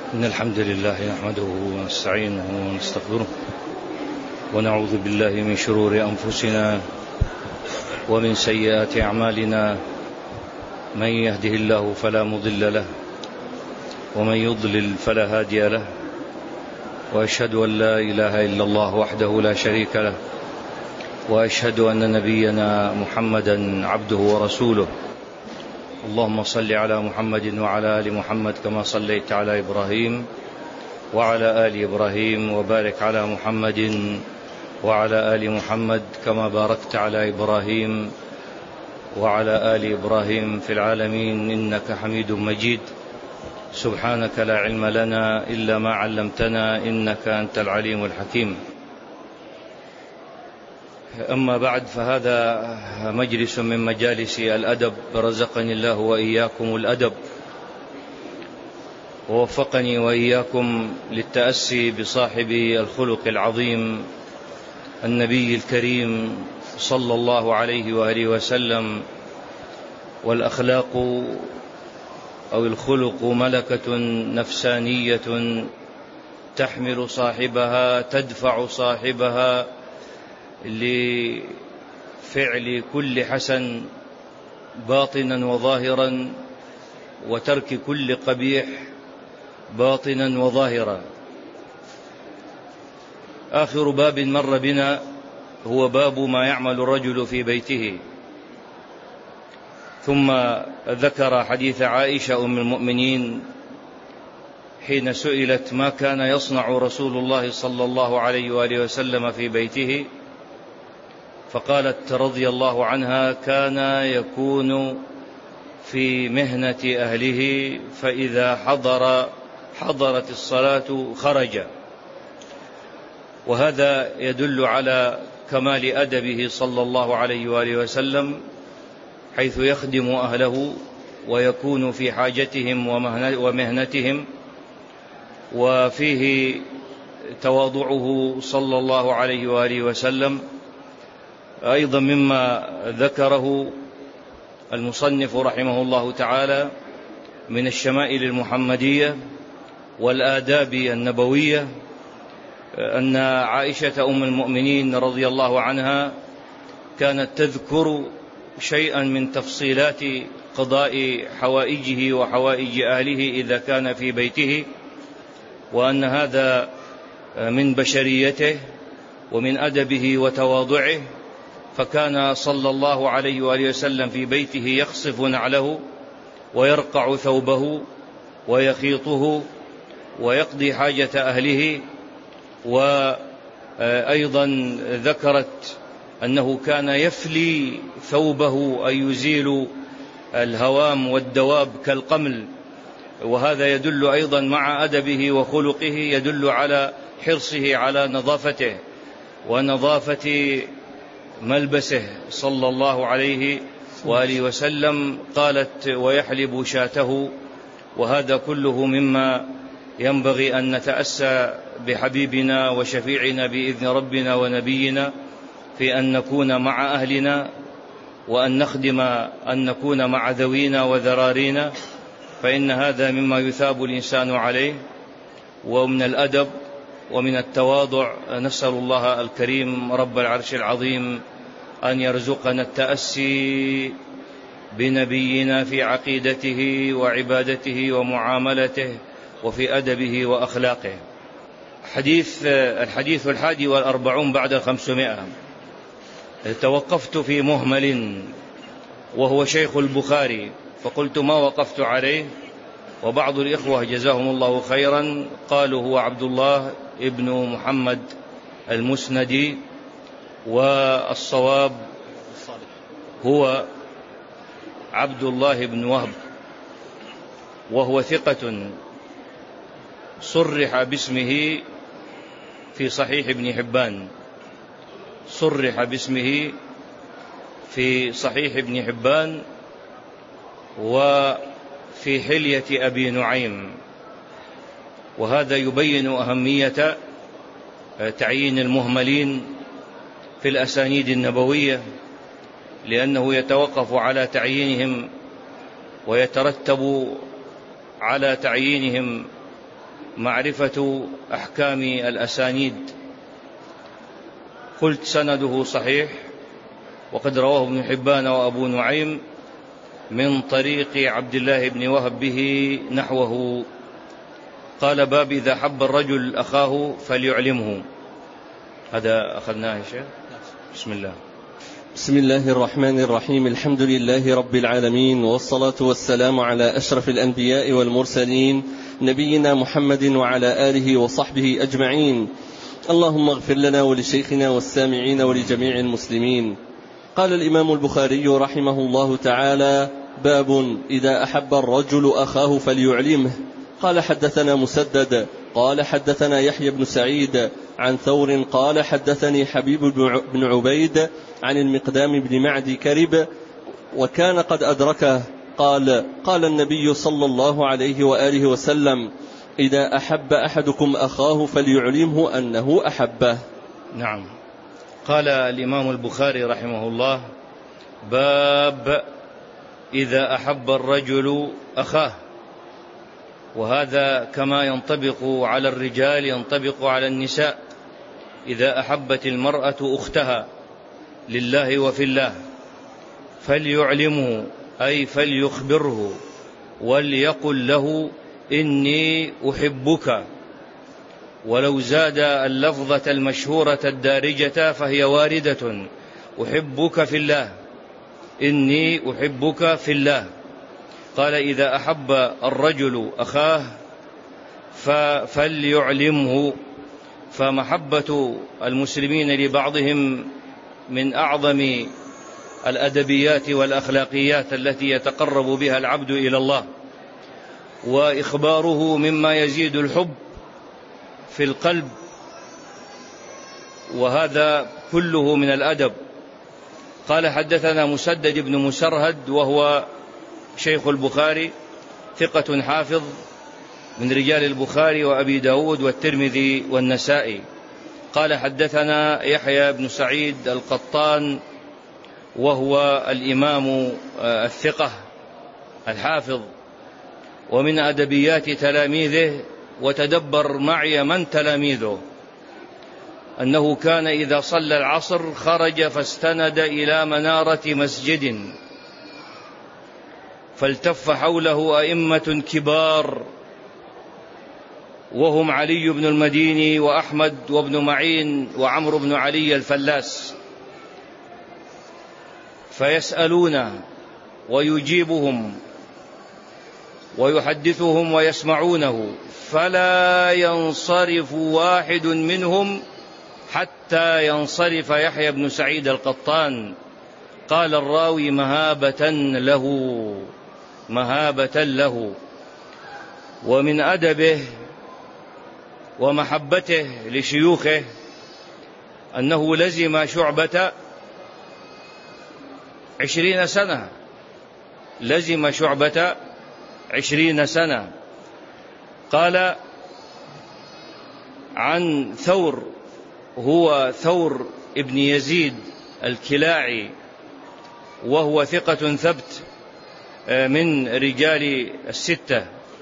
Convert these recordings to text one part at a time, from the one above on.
إن الحمد لله نحمده ونستعينه ونستغفره ونعوذ بالله من شرور أنفسنا ومن سيئات أعمالنا، من يهده الله فلا مضل له ومن يضلل فلا هادي له، وأشهد أن لا إله إلا الله وحده لا شريك له، وأشهد أن نبينا محمدا عبده ورسوله. اللهم صل على محمد وعلى آل محمد كما صليت على إبراهيم وعلى آل إبراهيم، وبارك على محمد وعلى آل محمد كما باركت على إبراهيم وعلى آل إبراهيم في العالمين إنك حميد مجيد. سبحانك لا علم لنا إلا ما علمتنا إنك أنت العليم الحكيم. أما بعد، فهذا مجلس من مجالس الأدب، رزقني الله وإياكم الأدب ووفقني وإياكم للتأسي بصاحب الخلق العظيم النبي الكريم صلى الله عليه وآله وسلم. والأخلاق أو الخلق ملكة نفسانية تحمل صاحبها، تدفع صاحبها لفعل كل حسن باطنا وظاهرا، وترك كل قبيح باطنا وظاهرا. آخر باب مر بنا هو باب ما يعمل الرجل في بيته، ثم ذكر حديث عائشة أم المؤمنين حين سئلت ما كان يصنع رسول الله صلى الله عليه وآله وسلم في بيته، فقالت رضي الله عنها: كان يكون في مهنة أهله، فإذا حضرت الصلاة خرج. وهذا يدل على كمال أدبه صلى الله عليه وآله وسلم، حيث يخدم أهله ويكون في حاجتهم ومهنتهم، وفيه تواضعه صلى الله عليه وآله وسلم. أيضا مما ذكره المصنف رحمه الله تعالى من الشمائل المحمدية والآداب النبوية، أن عائشة أم المؤمنين رضي الله عنها كانت تذكر شيئا من تفصيلات قضاء حوائجه وحوائج أهله إذا كان في بيته، وأن هذا من بشريته ومن أدبه وتواضعه. فكان صلى الله عليه وآله وسلم في بيته يخصف نعله ويرقع ثوبه ويخيطه ويقضي حاجة أهله. وأيضا ذكرت أنه كان يفلي ثوبه أي يزيل الهوام والدواب كالقمل، وهذا يدل أيضا مع أدبه وخلقه، يدل على حرصه على نظافته ونظافة ملبسه صلى الله عليه وآله وسلم. قالت: ويحلب شاته. وهذا كله مما ينبغي أن نتأسى بحبيبنا وشفيعنا بإذن ربنا ونبينا في أن نكون مع أهلنا، وأن نخدم أن نكون مع ذوينا وذرارينا، فإن هذا مما يثاب الإنسان عليه، ومن الأدب ومن التواضع. نسأل الله الكريم رب العرش العظيم أن يرزقنا التأسي بنبينا في عقيدته وعبادته ومعاملته وفي أدبه وأخلاقه. الحديث 41 بعد 500. توقفت في مهمل وهو شيخ البخاري، فقلت: ما وقفت عليه؟ وبعض الإخوة جزاهم الله خيرا قالوا: هو عبد الله ابن محمد المسندي، والصواب هو عبد الله بن وهب، وهو ثقة صرح باسمه في صحيح ابن حبان، صرح باسمه في صحيح ابن حبان وفي حلية أبي نعيم. وهذا يبين أهمية تعيين المهملين في الأسانيد النبوية، لأنه يتوقف على تعيينهم ويترتب على تعيينهم معرفة أحكام الأسانيد. قلت سنده صحيح، وقد رواه ابن حبان وأبو نعيم من طريق عبد الله بن وهب به نحوه. قال: باب إذا حب الرجل أخاه فليعلمه. هذا أخذناه يا شيخ. بسم الله. بسم الله الرحمن الرحيم. الحمد لله رب العالمين، والصلاة والسلام على أشرف الأنبياء والمرسلين، نبينا محمد وعلى آله وصحبه أجمعين. اللهم اغفر لنا ولشيخنا والسامعين ولجميع المسلمين. قال الإمام البخاري رحمه الله تعالى: باب إذا أحب الرجل أخاه فليعلمه. قال: حدثنا مسدد قال حدثنا يحيى بن سعيد عن ثور قال حدثني حبيب بن عبيد عن المقدام بن معدي كرب وكان قد أدركه قال النبي صلى الله عليه وآله وسلم: إذا أحب أحدكم أخاه فليعلمه أنه أحبه. نعم. قال الإمام البخاري رحمه الله: باب إذا أحب الرجل أخاه. وهذا كما ينطبق على الرجال ينطبق على النساء. إذا أحبت المرأة أختها لله وفي الله فليعلمه، أي فليخبره وليقل له: إني أحبك. ولو زاد اللفظة المشهورة الدارجة فهي واردة: أحبك في الله، إني أحبك في الله. قال: إذا أحب الرجل أخاه فليعلمه. فمحبة المسلمين لبعضهم من أعظم الأدبيات والأخلاقيات التي يتقرب بها العبد إلى الله، وإخباره مما يزيد الحب في القلب، وهذا كله من الأدب. قال: حدثنا مسدد بن مسرهد وهو شيخ البخاري، ثقة حافظ من رجال البخاري وأبي داود والترمذي والنسائي. قال: حدثنا يحيى بن سعيد القطان وهو الإمام الثقة الحافظ ومن أدبيات تلاميذه. وتدبر معي من تلاميذه، أنه كان إذا صلى العصر خرج فاستند إلى منارة مسجد فالتف حوله أئمة كبار، وهم علي بن المديني وأحمد وابن معين وعمرو بن علي الفلاس، فيسألون ويجيبهم ويحدثهم ويسمعونه، فلا ينصرف واحد منهم حتى ينصرف يحيى بن سعيد القطان. قال الراوي: مهابة له. ومن أدبه ومحبته لشيوخه أنه لزم شعبة 20 سنة، لزم شعبة 20 سنة. قال عن ثور، هو ثور ابن يزيد الكلاعي، وهو ثقة ثبت من رجال الستة.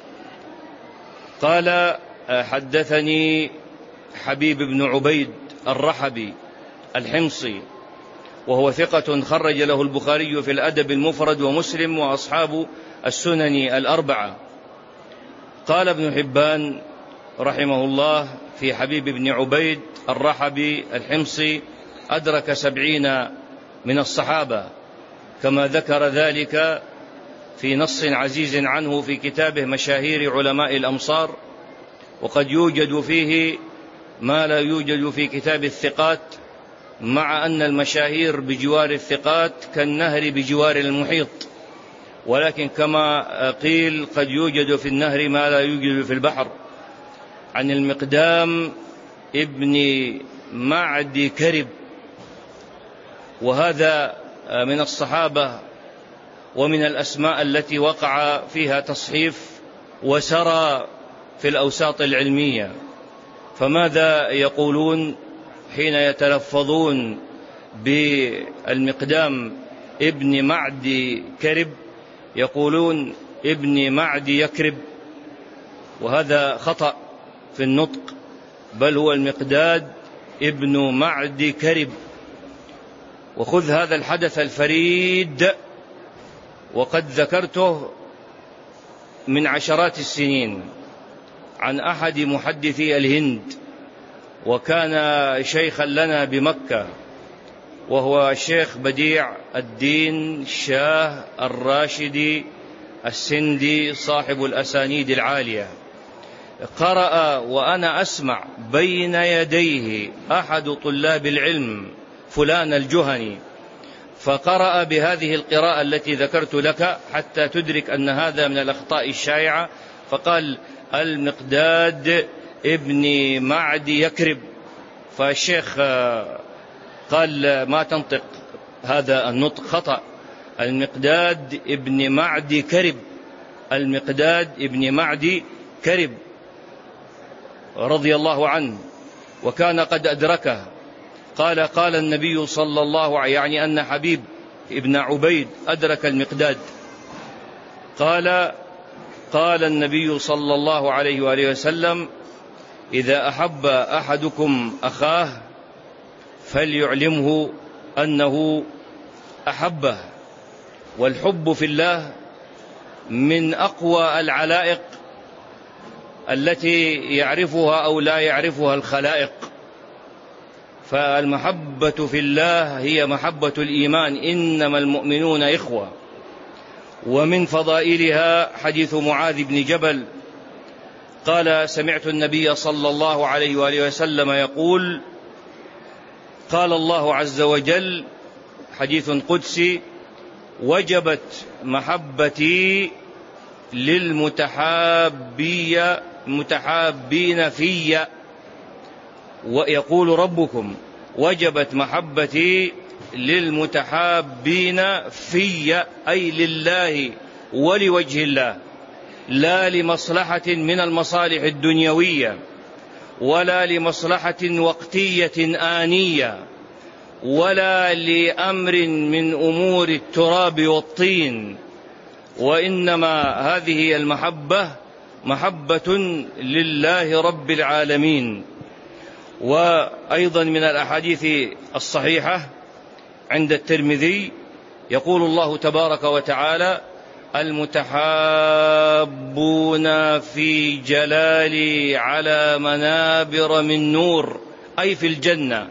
قال: حدثني حبيب بن عبيد الرحبي الحمصي، وهو ثقة خرج له البخاري في الأدب المفرد ومسلم وأصحاب السنن الأربعة. قال ابن حبان رحمه الله في حبيب بن عبيد الرحبي الحمصي: أدرك 70 من الصحابة، كما ذكر ذلك في نص عزيز عنه في كتابه مشاهير علماء الأمصار. وقد يوجد فيه ما لا يوجد في كتاب الثقات، مع أن المشاهير بجوار الثقات كالنهر بجوار المحيط، ولكن كما قيل قد يوجد في النهر ما لا يوجد في البحر. عن المقدام ابن معدي كرب، وهذا من الصحابة ومن الأسماء التي وقع فيها تصحيف وسرى في الأوساط العلمية. فماذا يقولون حين يتلفظون بالمقدام ابن معدي كرب؟ يقولون ابن معدي يكرب، وهذا خطأ. في النطق، بل هو المقداد ابن معد كرب. وخذ هذا الحدث الفريد وقد ذكرته من عشرات السنين عن أحد محدثي الهند، وكان شيخا لنا بمكة، وهو الشيخ بديع الدين شاه الراشدي السندي صاحب الأسانيد العالية. قرأ وأنا أسمع بين يديه أحد طلاب العلم فلان الجهني، فقرأ بهذه القراءة التي ذكرت لك حتى تدرك أن هذا من الأخطاء الشائعة، فقال المقداد ابن معد يكرب. فالشيخ قال ما تنطق هذا النطق خطأ، المقداد ابن معد كرب، المقداد ابن معد كرب رضي الله عنه، وكان قد أدركه. قال النبي صلى الله عليه، يعني أن حبيب ابن عبيد أدرك المقداد. قال النبي صلى الله عليه وآله وسلم: إذا أحب أحدكم أخاه فليعلمه أنه أحبه. والحب في الله من أقوى العلائق التي يعرفها أو لا يعرفها الخلائق، فالمحبة في الله هي محبة الإيمان، إنما المؤمنون إخوة. ومن فضائلها حديث معاذ بن جبل قال: سمعت النبي صلى الله عليه وآله وسلم يقول: قال الله عز وجل، حديث قدسي: وجبت محبتي للمتحابين في. ويقول ربكم: وجبت محبتي للمتحابين في، أي لله ولوجه الله، لا لمصلحة من المصالح الدنيوية، ولا لمصلحة وقتية آنية، ولا لأمر من أمور التراب والطين، وإنما هذه المحبة محبة لله رب العالمين. وأيضا من الأحاديث الصحيحة عند الترمذي يقول الله تبارك وتعالى: المتحابون في جلالي على منابر من نور، أي في الجنة،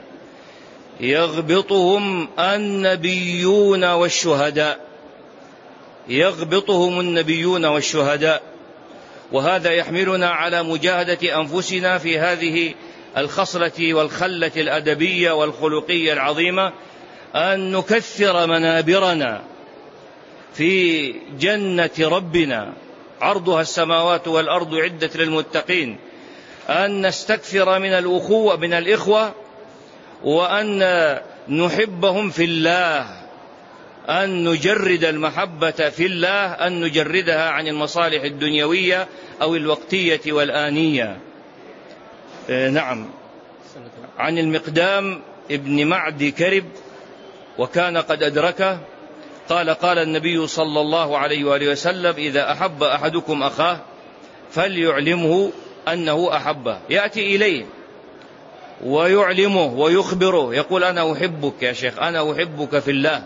يغبطهم النبيون والشهداء، يغبطهم النبيون والشهداء. وهذا يحملنا على مجاهدة أنفسنا في هذه الخصلة والخلة الأدبية والخلقية العظيمة، أن نكثر منابرنا في جنة ربنا عرضها السماوات والأرض عدة للمتقين، أن نستكثر من الأخوة من الإخوة، وأن نحبهم في الله، أن نجرد المحبة في الله، أن نجردها عن المصالح الدنيوية أو الوقتية والآنية. نعم. عن المقدام ابن معد كرب، وكان قد أدركه، قال النبي صلى الله عليه وآله وسلم: إذا أحب أحدكم أخاه فليعلمه أنه أحبه. يأتي إليه ويعلمه ويخبره، يقول: أنا أحبك يا شيخ، أنا أحبك في الله.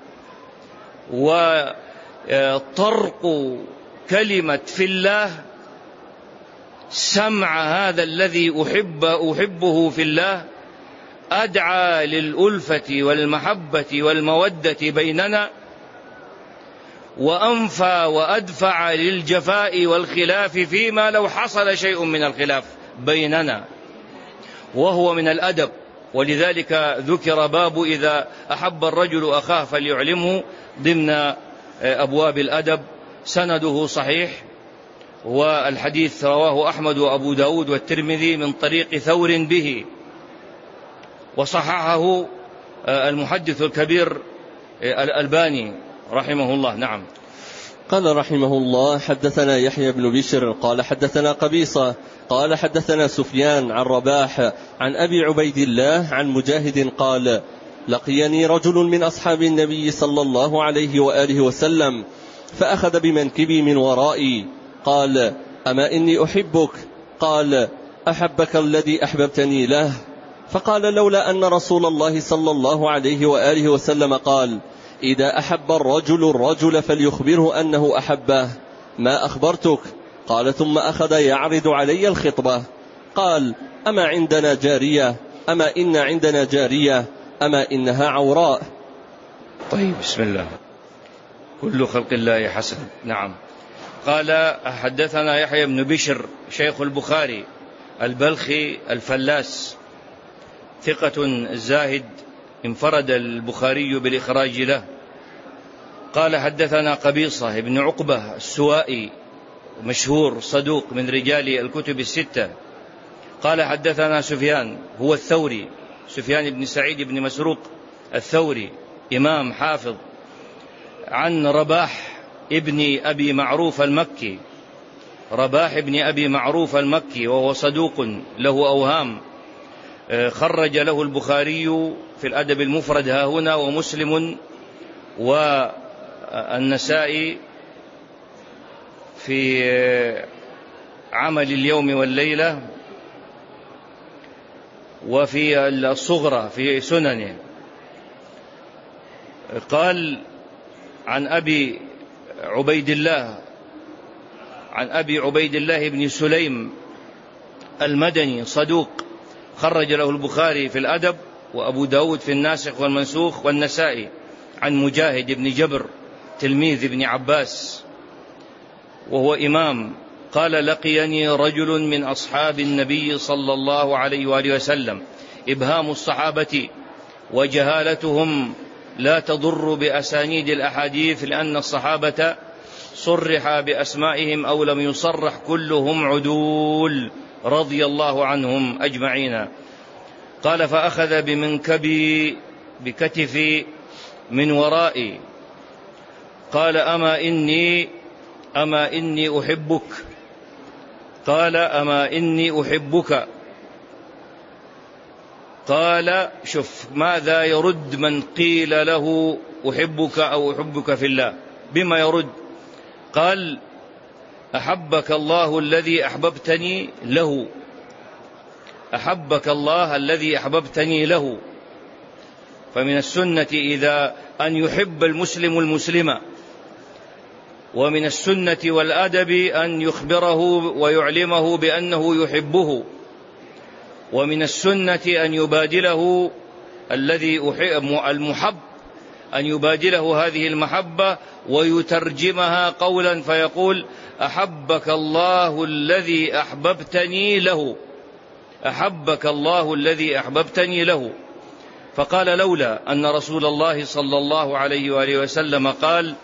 وطرق كلمة في الله سمع هذا الذي أحبه في الله أدعى للألفة والمحبة والمودة بيننا، وأنفى وأدفع للجفاء والخلاف فيما لو حصل شيء من الخلاف بيننا، وهو من الأدب. ولذلك ذكر باب إذا أحب الرجل أخاه فليعلمه ضمن أبواب الأدب. سنده صحيح، والحديث رواه أحمد وأبو داود والترمذي من طريق ثور به، وصححه المحدث الكبير الألباني رحمه الله. نعم. قال رحمه الله: حدثنا يحيى بن بشر قال حدثنا قبيصة قال حدثنا سفيان عن رباح عن أبي عبيد الله عن مجاهد قال: لقيني رجل من أصحاب النبي صلى الله عليه وآله وسلم فأخذ بمنكبي من ورائي، قال: أما إني أحبك؟ قال: أحبك الذي أحببتني له؟ فقال: لولا أن رسول الله صلى الله عليه وآله وسلم قال: إذا أحب الرجل فليخبره أنه أحبه ما أخبرتك. قال: ثم أخذ يعرض علي الخطبة. قال: أما إن عندنا جارية أما إنها عوراء. طيب، بسم الله. كل خلق الله حسن. نعم. قال: حدثنا يحيى بن بشر شيخ البخاري البلخي الفلاس، ثقة زاهد، انفرد البخاري بالإخراج له. قال: حدثنا قبيصة بن عقبة السوائي، مشهور صدوق، من رجال الكتب الستة. قال: حدثنا سفيان، هو الثوري، سفيان بن سعيد بن مسروق الثوري، إمام حافظ، عن رباح ابن أبي معروف المكي، رباح ابن أبي معروف المكي، وهو صدوق له أوهام، خرج له البخاري في الأدب المفرد هاهنا، ومسلم والنسائي في عمل اليوم والليلة، وفي الصغرى في سننه. قال: عن أبي عبيد الله بن سليم المدني، صدوق، خرج له البخاري في الأدب، وأبو داود في الناسخ والمنسوخ، والنسائي، عن مجاهد بن جبر تلميذ ابن عباس وهو إمام. قال: لقيني رجل من أصحاب النبي صلى الله عليه وآله وسلم. إبهام الصحابة وجهالتهم لا تضر بأسانيد الأحاديث، لأن الصحابة صرح بأسمائهم أو لم يصرح كلهم عدول رضي الله عنهم أجمعين. قال: فأخذ بمنكبي بكتفي من ورائي. قال: أما إني أحبك. قال: أما إني أحبك. قال: شوف ماذا يرد من قيل له أحبك أو أحبك في الله، بما يرد؟ قال: أحبك الله الذي أحببتني له، أحبك الله الذي أحببتني له. فمن السنة إذا أن يحب المسلم المسلم، ومن السنة والأدب أن يخبره ويعلمه بأنه يحبه، ومن السنة أن يبادله الذي المحب، أن يبادله هذه المحبة ويترجمها قولا فيقول: أحبك الله الذي أحببتني له، أحبك الله الذي أحببتني له. فقال: لولا أن رسول الله صلى الله عليه وآله وسلم قال: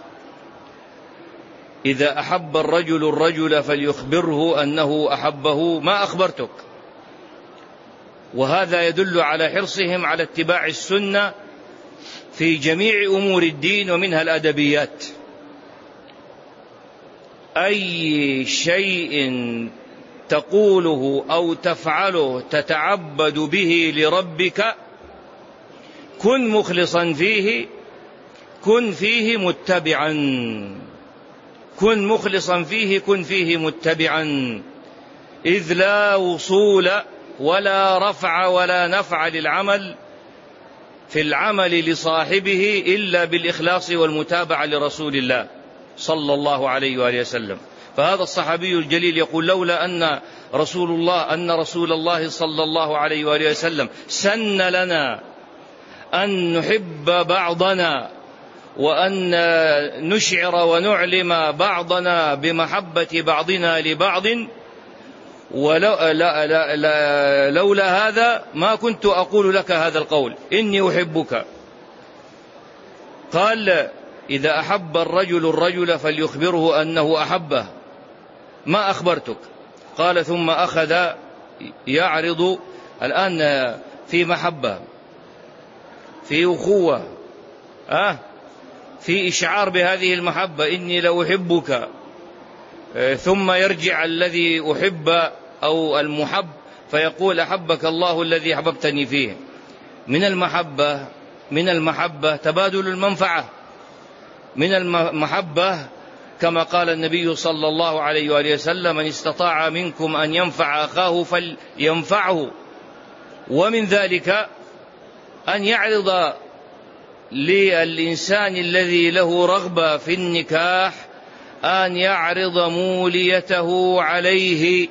إذا أحب الرجل فليخبره أنه أحبه ما أخبرتك. وهذا يدل على حرصهم على اتباع السنة في جميع أمور الدين، ومنها الأدبيات. أي شيء تقوله أو تفعله تتعبد به لربك كن مخلصا فيه، كن فيه متبعا، كن مخلصا فيه، كن فيه متبعا، إذ لا وصول ولا رفع ولا نفع للعمل في العمل لصاحبه إلا بالإخلاص والمتابعة لرسول الله صلى الله عليه وآله وسلم. فهذا الصحابي الجليل يقول: لولا أن رسول الله صلى الله عليه وآله وسلم سن لنا أن نحب بعضنا، وأن نشعر ونعلم بعضنا بمحبة بعضنا لبعض، لولا هذا ما كنت أقول لك هذا القول، إني أحبك. قال: إذا أحب الرجل فليخبره أنه أحبه ما أخبرتك. قال: ثم أخذ يعرض الآن في محبة، في أخوة، في إشعار بهذه المحبة، إني لأحبك، ثم يرجع الذي أحب أو المحب فيقول: أحبك الله الذي أحببتني فيه. من المحبة تبادل المنفعة، من المحبة كما قال النبي صلى الله عليه وآله وسلم: من استطاع منكم أن ينفع أخاه فلينفعه. ومن ذلك أن يعرض للإنسان الذي له رغبة في النكاح أن يعرض موليته عليه.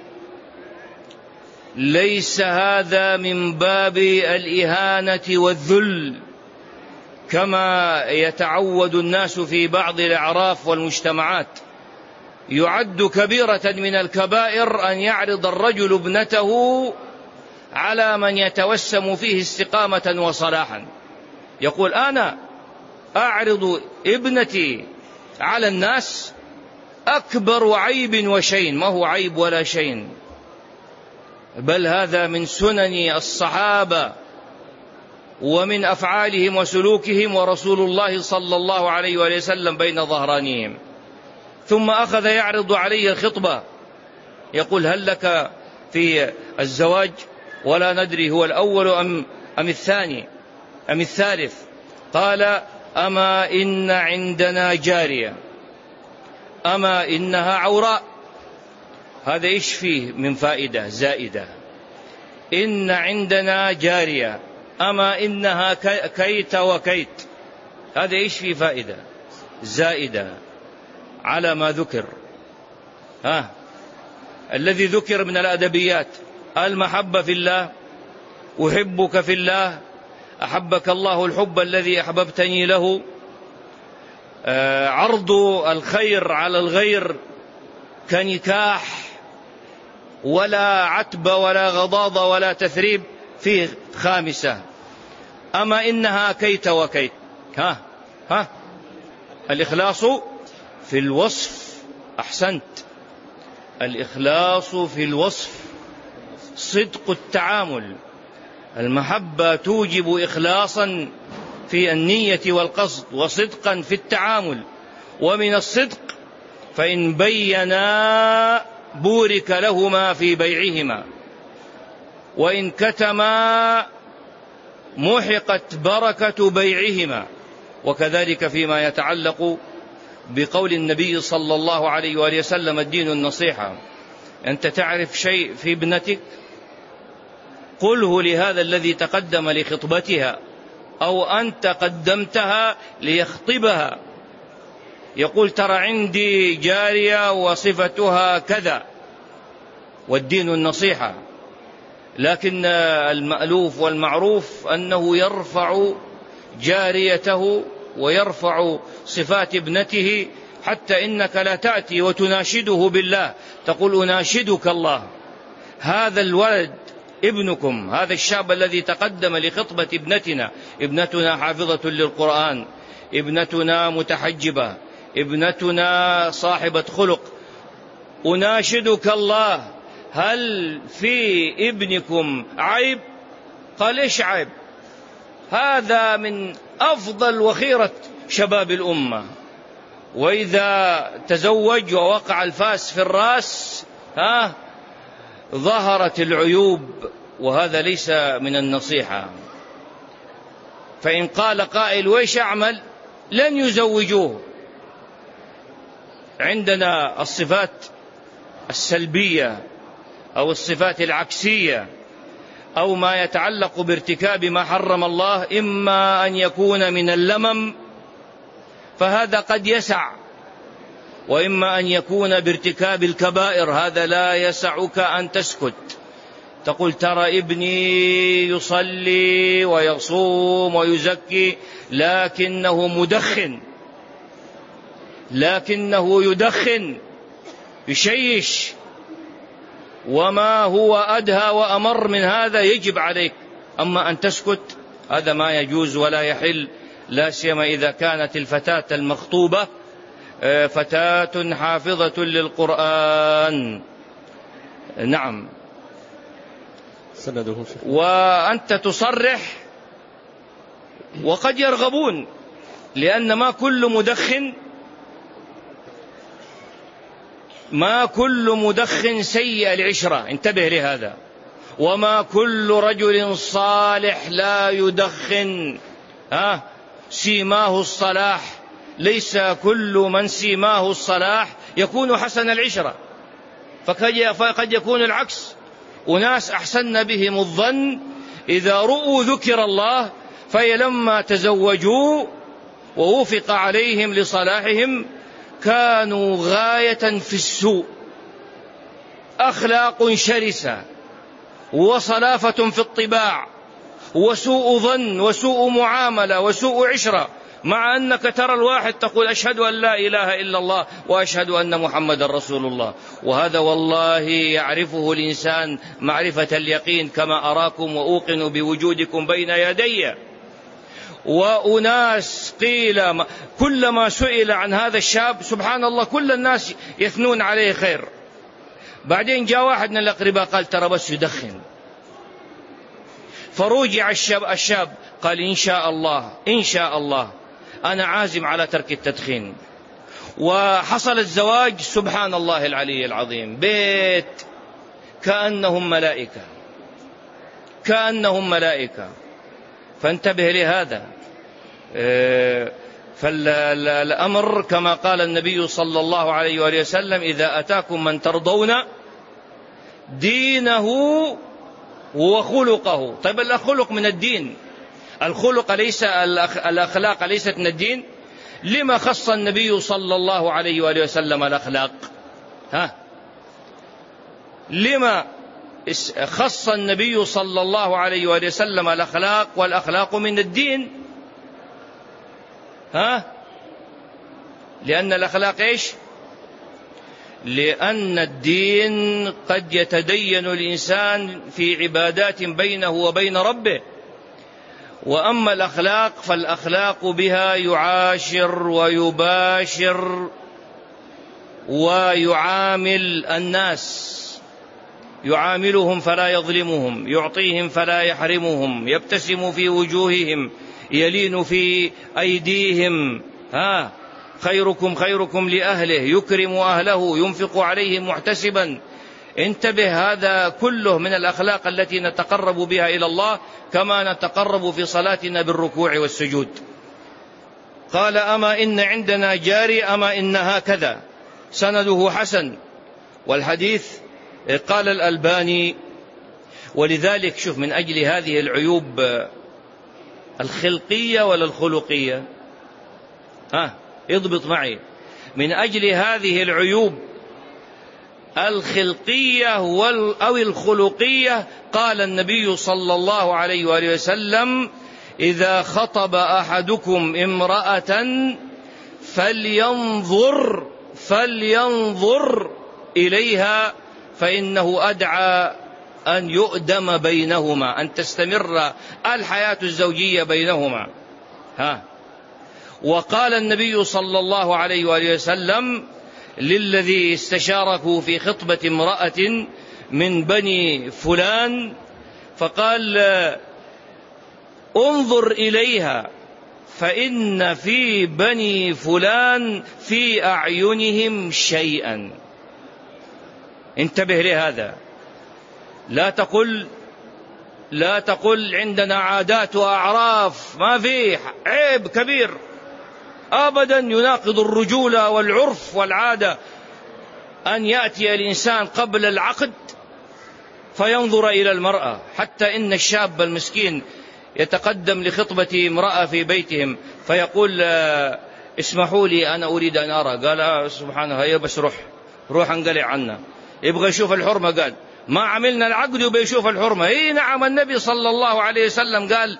ليس هذا من باب الإهانة والذل كما يتعود الناس في بعض الأعراف والمجتمعات. يعد كبيرة من الكبائر أن يعرض الرجل ابنته على من يتوسم فيه استقامة وصلاحا. يقول: أنا أعرض ابنتي على الناس؟ أكبر عيب وشين. ما هو عيب ولا شين، بل هذا من سنن الصحابة ومن أفعالهم وسلوكهم، ورسول الله صلى الله عليه وسلم بين ظهرانيهم. ثم أخذ يعرض علي الخطبة، يقول: هل لك في الزواج؟ ولا ندري هو الأول أم الثاني أم الثالث. قال: أما إن عندنا جارية، أما إنها عوراء. هذا إيش فيه من فائدة زائدة؟ إن عندنا جارية، أما إنها كيت وكيت. هذا إيش فيه فائدة زائدة على ما ذكر؟ الذي ذكر من الأدبيات: المحبة في الله، أحبك في الله، أحبك الله الحب الذي أحببتني له، عرض الخير على الغير كنكاح، ولا عتب ولا غضاض ولا تثريب. فيه خامسة: أما إنها كيت وكيت. الإخلاص في الوصف. أحسنت، الإخلاص في الوصف، صدق التعامل. المحبة توجب إخلاصا في النية والقصد، وصدقا في التعامل. ومن الصدق: فإن بينا بورك لهما في بيعهما، وإن كتما محقت بركة بيعهما. وكذلك فيما يتعلق بقول النبي صلى الله عليه وآله وسلم: الدين النصيحة. أنت تعرف شيء في ابنتك، قله لهذا الذي تقدم لخطبتها، أو أنت قدمتها ليخطبها. يقول: ترى عندي جارية وصفتها كذا، والدين النصيحة. لكن المألوف والمعروف أنه يرفع جاريته ويرفع صفات ابنته، حتى إنك لا تأتي وتناشده بالله، تقول: أناشدك الله، هذا الولد ابنكم، هذا الشاب الذي تقدم لخطبة ابنتنا حافظة للقرآن، ابنتنا متحجبة، ابنتنا صاحبة خلق، أناشدك الله، هل في ابنكم عيب؟ قال: إيش عيب؟ هذا من أفضل وخيرة شباب الأمة، وإذا تزوج ووقع الفاس في الرأس ظهرت العيوب، وهذا ليس من النصيحة. فإن قال قائل: ويش أعمل؟ لن يزوجوه. عندنا الصفات السلبية أو الصفات العكسية أو ما يتعلق بارتكاب ما حرم الله، إما أن يكون من اللمم فهذا قد يسع، وإما أن يكون بارتكاب الكبائر، هذا لا يسعك أن تسكت. تقول: ترى ابني يصلي ويصوم ويزكي لكنه يدخن يشيش، وما هو أدهى وأمر من هذا، يجب عليك. أما أن تسكت هذا ما يجوز ولا يحل، لا سيما إذا كانت الفتاة المخطوبة فتاة حافظة للقرآن. نعم. وأنت تصرح، وقد يرغبون، لأن ما كل مدخن سيء العشرة، انتبه لهذا. وما كل رجل صالح لا يدخن، سيماه الصلاح، ليس كل من سيماه الصلاح يكون حسن العشرة، فقد يكون العكس. أناس أحسن بهم الظن إذا رؤوا ذكر الله، فلما تزوجوا ووفق عليهم لصلاحهم كانوا غاية في السوء، أخلاق شرسة وصلافة في الطباع وسوء ظن وسوء معاملة وسوء عشرة، مع أنك ترى الواحد تقول أشهد أن لا إله إلا الله وأشهد أن محمد رسول الله، وهذا والله يعرفه الإنسان معرفة اليقين كما أراكم وأوقن بوجودكم بين يدي. وأناس قيل كلما سئل عن هذا الشاب سبحان الله كل الناس يثنون عليه خير، بعدين جاء واحد من الأقرباء قال ترى بس يدخن، فروجع الشاب قال إن شاء الله أنا عازم على ترك التدخين. وحصل الزواج سبحان الله العلي العظيم، بيت كأنهم ملائكة. فانتبه لهذا. فالأمر كما قال النبي صلى الله عليه وآله وسلم إذا أتاكم من ترضون دينه وخلقه. طيب الخلق من الدين، الخلق ليس الأخلاق ليست من الدين؟ لما خص النبي صلى الله عليه وآله وسلم الأخلاق؟ لما خص النبي صلى الله عليه وآله وسلم الأخلاق والأخلاق من الدين؟ لأن الأخلاق إيش؟ لأن الدين قد يتدين الإنسان في عبادات بينه وبين ربه، وأما الأخلاق فالأخلاق بها يعاشر ويباشر ويعامل الناس، يعاملهم فلا يظلمهم، يعطيهم فلا يحرمهم، يبتسم في وجوههم، يلين في أيديهم، خيركم خيركم لأهله، يكرم أهله، ينفق عليهم محتسبا. انتبه، هذا كله من الأخلاق التي نتقرب بها إلى الله كما نتقرب في صلاتنا بالركوع والسجود. قال أما إن عندنا جاري أما إنها كذا، سنده حسن. والحديث قال الألباني ولذلك شوف من أجل هذه العيوب الخلقية ولا الخلقية، اضبط معي، من أجل هذه العيوب الخلقية أو الخلقية قال النبي صلى الله عليه وآله وسلم إذا خطب أحدكم امرأة فلينظر إليها فإنه أدعى أن يؤدم بينهما، أن تستمر الحياة الزوجية بينهما. وقال النبي صلى الله عليه وآله وسلم للذي استشاركوا في خطبة امرأة من بني فلان فقال انظر إليها فإن في بني فلان في أعينهم شيئا. انتبه لهذا، لا تقل عندنا عادات وأعراف، ما فيه عيب كبير أبدا يناقض الرجولة والعرف والعادة أن يأتي الإنسان قبل العقد فينظر إلى المرأة. حتى إن الشاب المسكين يتقدم لخطبة امرأة في بيتهم فيقول اسمحوا لي أنا أريد أن أرى، قال سبحانه هيا بس روح انقلع عنا، يبغى يشوف الحرمة، قال ما عملنا العقد وبيشوف الحرمة. نعم، النبي صلى الله عليه وسلم قال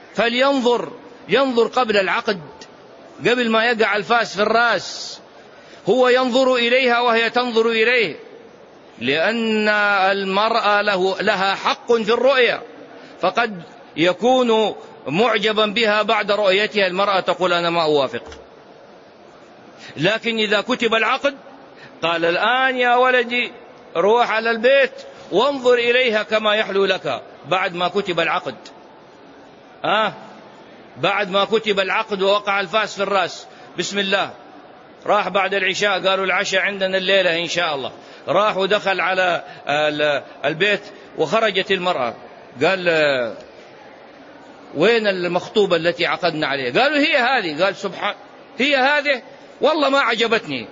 ينظر قبل العقد، قبل ما يقع الفاس في الرأس، هو ينظر إليها وهي تنظر إليه، لأن المرأة لها حق في الرؤية، فقد يكون معجبا بها بعد رؤيتها المرأة تقول أنا ما أوافق. لكن إذا كتب العقد قال الآن يا ولدي روح على البيت وانظر إليها كما يحلو لك، بعد ما كتب العقد. بعد ما كتب العقد ووقع الفاس في الرأس، بسم الله، راح بعد العشاء قالوا العشاء عندنا الليلة إن شاء الله، راح ودخل على البيت وخرجت المرأة، قال وين المخطوبة التي عقدنا عليها؟ قالوا هي هذه، قال هي هذه والله ما عجبتني،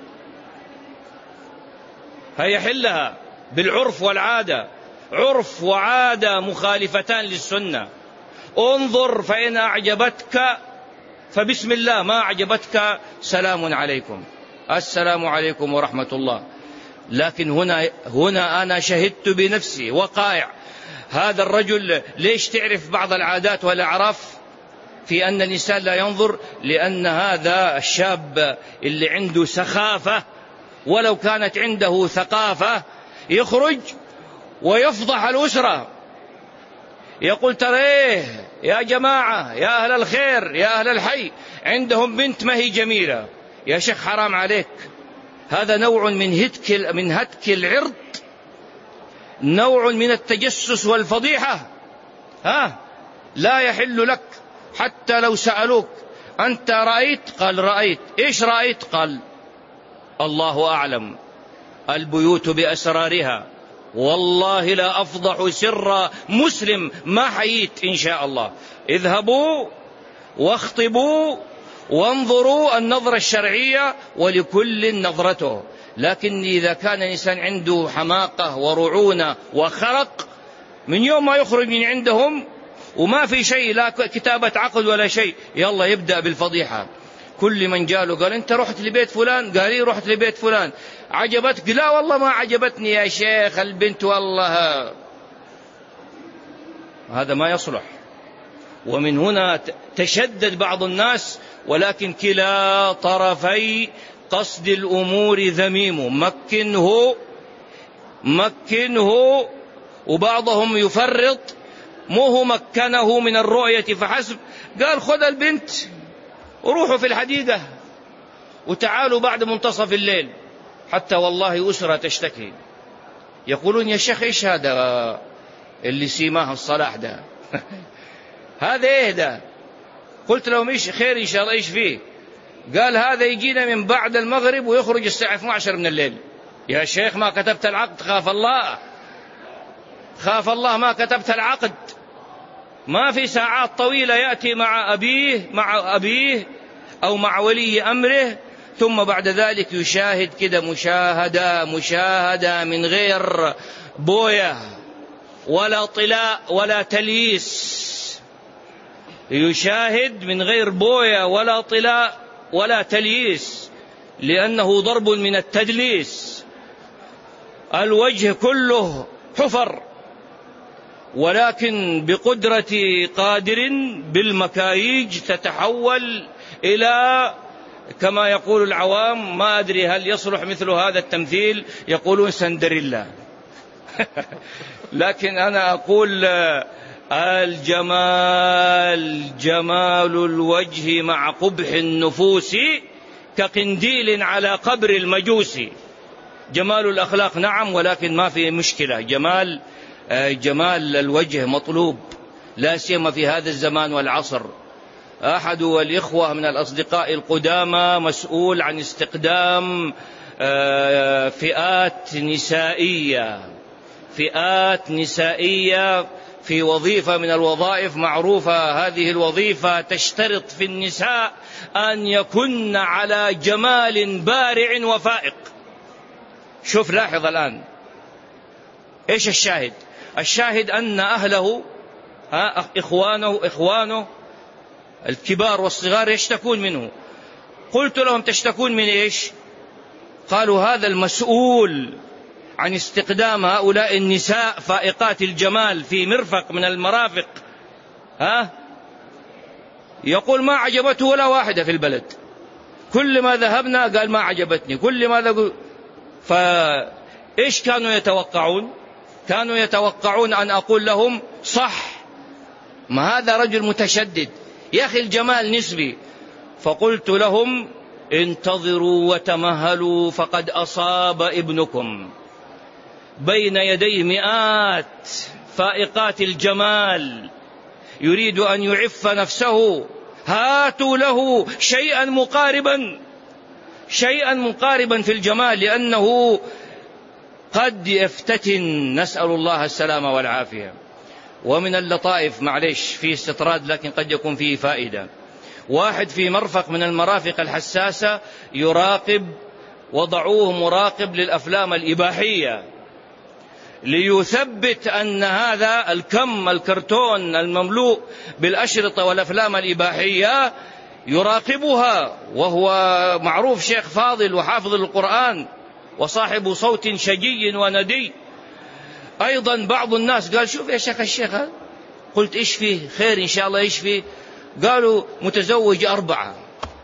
هي حلها بالعرف والعادة، عرف وعادة مخالفتان للسنة. انظر فإن أعجبتك فبسم الله، ما أعجبتك سلام عليكم، السلام عليكم ورحمة الله. لكن هنا أنا شهدت بنفسي وقائع هذا الرجل. ليش تعرف بعض العادات والأعراف في أن الإنسان لا ينظر؟ لأن هذا الشاب اللي عنده سخافة ولو كانت عنده ثقافة يخرج ويفضح الأسرة، يقول ترى إيه يا جماعة يا أهل الخير يا أهل الحي عندهم بنت ما هي جميلة. يا شيخ حرام عليك، هذا نوع من هتك العرض، نوع من التجسس والفضيحة. لا يحل لك. حتى لو سألوك أنت رأيت؟ قال رأيت. إيش رأيت؟ قال الله أعلم، البيوت بأسرارها، والله لا أفضح سر مسلم ما حييت إن شاء الله. اذهبوا واخطبوا وانظروا النظرة الشرعية، ولكل نظرته. لكن إذا كان الإنسان عنده حماقة ورعونة وخرق، من يوم ما يخرج من عندهم وما في شيء، لا كتابة عقد ولا شيء، يلا يبدأ بالفضيحة. كل من جاله قال أنت رحت لبيت فلان؟ قال لي رحت لبيت فلان. عجبتك؟ لا والله ما عجبتني يا شيخ البنت والله. هذا ما يصلح. ومن هنا تشدد بعض الناس، ولكن كلا طرفي قصد الأمور ذميم. مكنه وبعضهم يفرط، مو مكنه من الرؤية فحسب، قال خذ البنت وروحوا في الحديقة وتعالوا بعد منتصف الليل. حتى والله أسرة تشتكي يقولون يا شيخ إيش هذا اللي سيماه الصلاح ده هذا إيه ده؟ قلت لهم إيش خير إن شاء الله إيش فيه؟ قال هذا يجينا من بعد المغرب ويخرج الساعة 12 من الليل. يا شيخ ما كتبت العقد؟ خاف الله ما كتبت العقد. ما في ساعات طويلة يأتي مع أبيه أو مع ولي أمره، ثم بعد ذلك يشاهد كده مشاهدة من غير بوية ولا طلاء ولا تليس. يشاهد من غير بوية ولا طلاء ولا تليس، لأنه ضرب من التدليس. الوجه كله حفر، ولكن بقدرة قادر بالمكايج تتحول إلى كما يقول العوام، ما أدري هل يصلح مثل هذا التمثيل، يقولون سندريلا لكن أنا أقول الجمال جمال الوجه مع قبح النفوس، كقنديل على قبر المجوس. جمال الأخلاق نعم، ولكن ما في مشكلة، جمال الوجه مطلوب، لا سيما في هذا الزمان والعصر. أحد الإخوة من الأصدقاء القدامى مسؤول عن استقدام فئات نسائية في وظيفة من الوظائف معروفة. هذه الوظيفة تشترط في النساء أن يكن على جمال بارع وفائق. شوف لاحظ الآن إيش الشاهد أن أهله إخوانه الكبار والصغار يشتكون منه. قلت لهم تشتكون من إيش؟ قالوا هذا المسؤول عن استقدام هؤلاء النساء فائقات الجمال في مرفق من المرافق يقول ما عجبته ولا واحدة في البلد، كل ما ذهبنا قال ما عجبتني، كل ما فإيش كانوا يتوقعون؟ كانوا يتوقعون أن أقول لهم صح، ما هذا رجل متشدد يا أخي الجمال نسبي. فقلت لهم انتظروا وتمهلوا، فقد أصاب ابنكم بين يديه مئات فائقات الجمال يريد أن يعف نفسه، هاتوا له شيئا مقاربا في الجمال، لأنه قد يفتتن، نسأل الله السلامة والعافية. ومن اللطائف معليش فيه استطراد لكن قد يكون فيه فائدة، واحد في مرفق من المرافق الحساسة يراقب، وضعوه مراقب للأفلام الإباحية ليثبت أن هذا الكرتون المملوء بالأشرطة والأفلام الإباحية يراقبها، وهو معروف شيخ فاضل وحافظ القرآن وصاحب صوت شجي وندي. أيضا بعض الناس قال شوف يا شيخ الشيخ، قلت إيش فيه؟ خير إن شاء الله. إيش فيه؟ قالوا متزوج 4،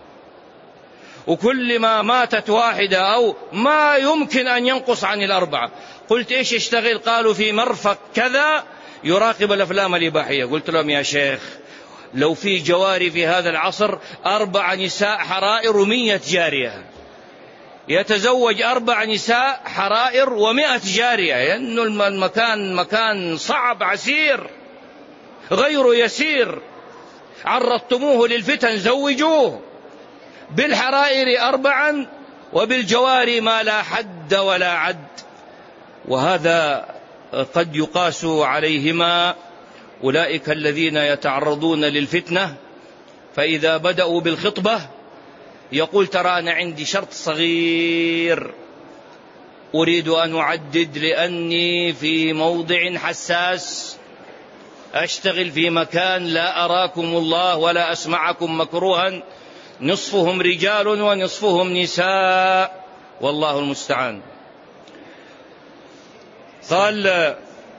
وكل ما ماتت واحدة أو ما يمكن أن ينقص عن 4. قلت إيش يشتغل؟ قالوا في مرفق كذا يراقب الأفلام الإباحية. قلت لهم يا شيخ لو في جواري في هذا العصر 4 نساء حرائر و100 جارية، يتزوج 4 نساء حرائر و100 جارية، لأنه المكان مكان صعب عسير غير يسير. عرضتموه للفتن زوجوه بالحرائر 4 وبالجواري ما لا حد ولا عد. وهذا قد يقاس عليهما أولئك الذين يتعرضون للفتنة، فإذا بدأوا بالخطبة يقول ترى أنا عندي شرط صغير أريد أن أعدد، لأني في موضع حساس، أشتغل في مكان لا أراكم الله ولا أسمعكم مكروها، نصفهم رجال ونصفهم نساء والله المستعان. قال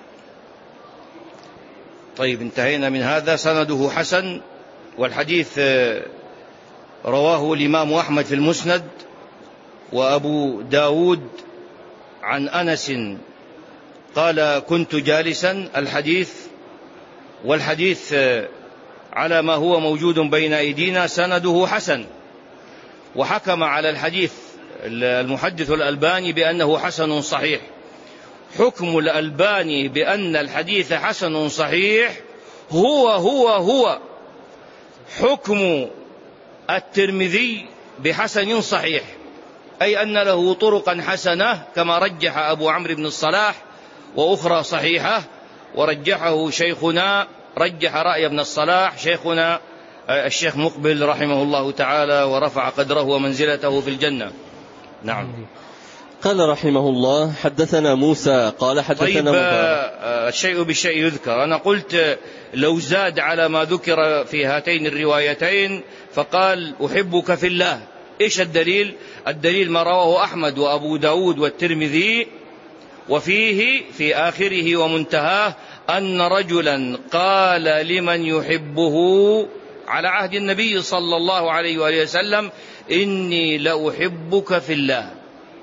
طيب انتهينا من هذا. سنده حسن، والحديث رواه الإمام أحمد في المسند وأبو داود عن أنس قال كنت جالسا. الحديث والحديث على ما هو موجود بين أيدينا سنده حسن، وحكم على الحديث المحدث الألباني بأنه حسن صحيح. حكم الألباني بأن الحديث حسن صحيح هو حكم الترمذي بحسن صحيح، أي أن له طرقا حسنة كما رجح أبو عمرو بن الصلاح، وأخرى صحيحة ورجحه شيخنا، رجح رأي ابن الصلاح شيخنا الشيخ مقبل رحمه الله تعالى ورفع قدره ومنزلته في الجنة. نعم. قال رحمه الله حدثنا موسى قال حدثنا الشيء بالشيء يذكر. أنا قلت لو زاد على ما ذكر في هاتين الروايتين فقال أحبك في الله. إيش الدليل؟ الدليل ما رواه أحمد وأبو داود والترمذي، وفيه في آخره ومنتهاه أن رجلا قال لمن يحبه على عهد النبي صلى الله عليه وآله وسلم إني لأحبك في الله،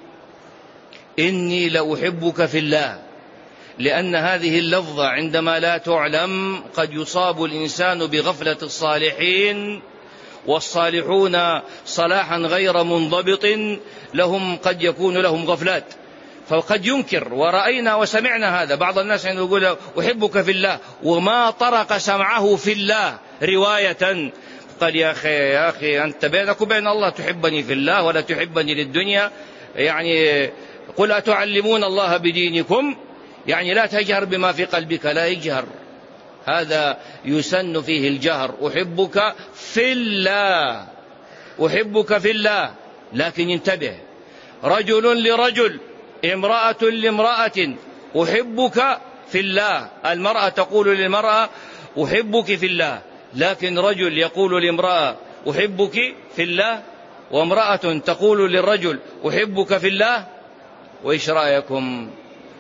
إني لأحبك في الله، لأن هذه اللفظة عندما لا تعلم قد يصاب الإنسان بغفلة الصالحين، والصالحون صلاحا غير منضبط لهم قد يكون لهم غفلات، فقد ينكر. ورأينا وسمعنا هذا، بعض الناس يقول أحبك في الله وما طرق سمعه في الله رواية، قال يا أخي أنت بينك وبين الله تحبني في الله ولا تحبني للدنيا، يعني قل أتعلمون الله بدينكم، يعني لا تجهر بما في قلبك، لا يجهر، هذا يسن فيه الجهر. أحبك في الله، أحبك في الله، لكن انتبه، رجل لرجل، امرأة لامرأة، أحبك في الله. المرأة تقول للمرأة أحبك في الله، لكن رجل يقول لامرأة أحبك في الله، وامرأة تقول للرجل أحبك في الله. وإيش رأيكم؟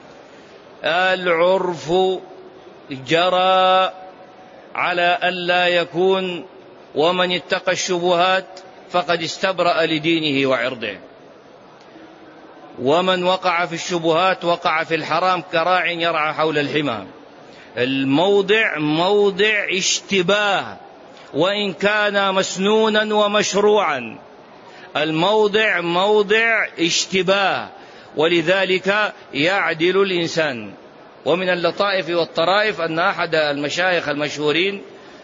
العرف جرى على ألا يكون، ومن اتقى الشبهات فقد استبرأ لدينه وعرضه، ومن وقع في الشبهات وقع في الحرام كراع يرعى حول الحمى. الموضع موضع اشتباه وإن كان مسنونا ومشروعا، الموضع موضع اشتباه، ولذلك يعدل الإنسان. ومن اللطائف والطرائف أن أحد المشايخ المشهورين